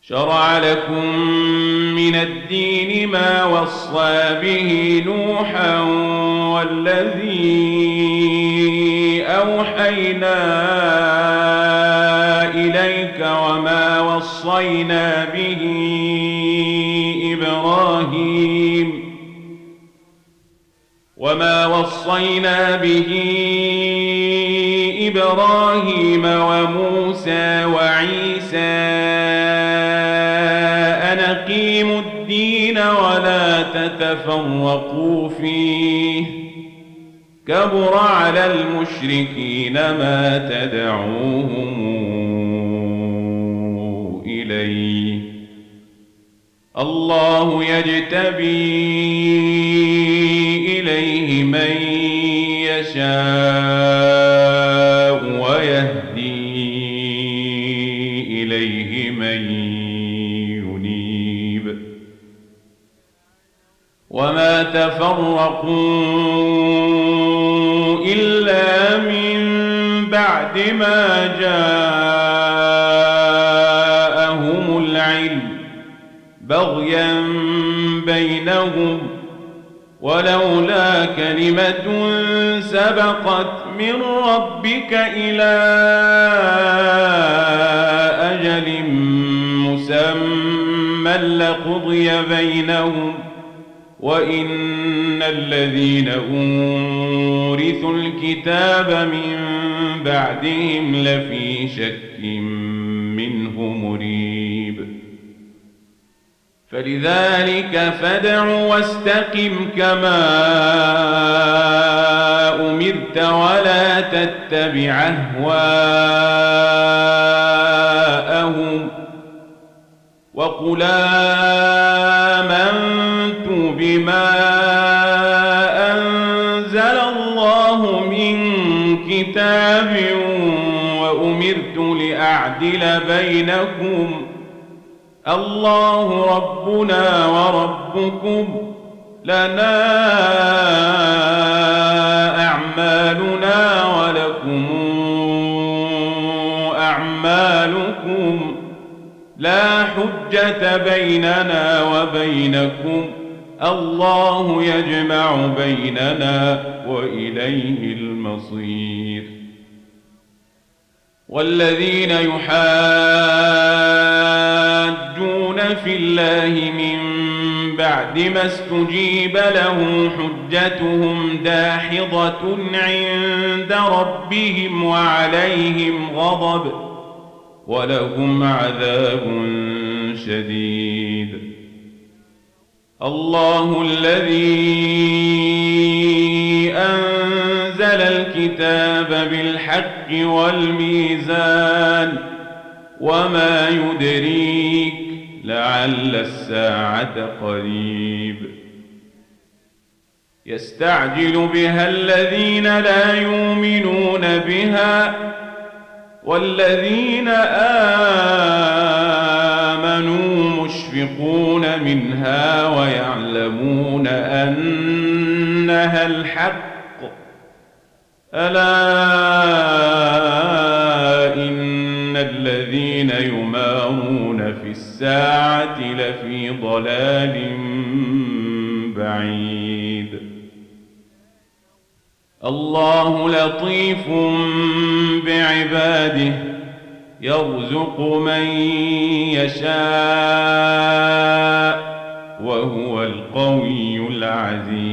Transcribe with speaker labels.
Speaker 1: شرع لكم من الدين ما وصى به نوحا والذي أوحينا إليك وما وصينا به إبراهيم وموسى وعيسى أن أقيموا الدين ولا تتفرقوا فيه كبر على المشركين ما تدعوهم إليه الله يجتبي إليه من يشاء ويهدي إليه من ينيب وما تفرقوا إلا من بعد ما جاءهم العلم بغيا بينهم ولولا كلمة سبقت من ربك إلى أجل مسمى لقضي بينهم وإن الذين أورثوا الكتاب من بعدهم لفي شك منه مريب فلذلك فادع واستقم كما أمرت ولا تتبع أهواءهم وقل آمنت بما أنزل الله من كتاب وأمرت لأعدل بينكم الله ربنا وربكم لنا أعمالنا ولكم أعمالكم لا حجة بيننا وبينكم الله يجمع بيننا وإليه المصير والذين يحاجون في الله من بعد ما استجيب له حجتهم داحضة عند ربهم وعليهم غضب ولهم عذاب شديد الله الذي أنزل الكتاب بالحق والميزان وما يدريك لعل الساعة قريب يستعجل بها الذين لا يؤمنون بها والذين آمنوا مشفقون منها ويعلمون أنها الحق ألا إن الذين يمارون في الساعة لفي ضلال بعيد الله لطيف بعباده يرزق من يشاء وهو القوي العزيز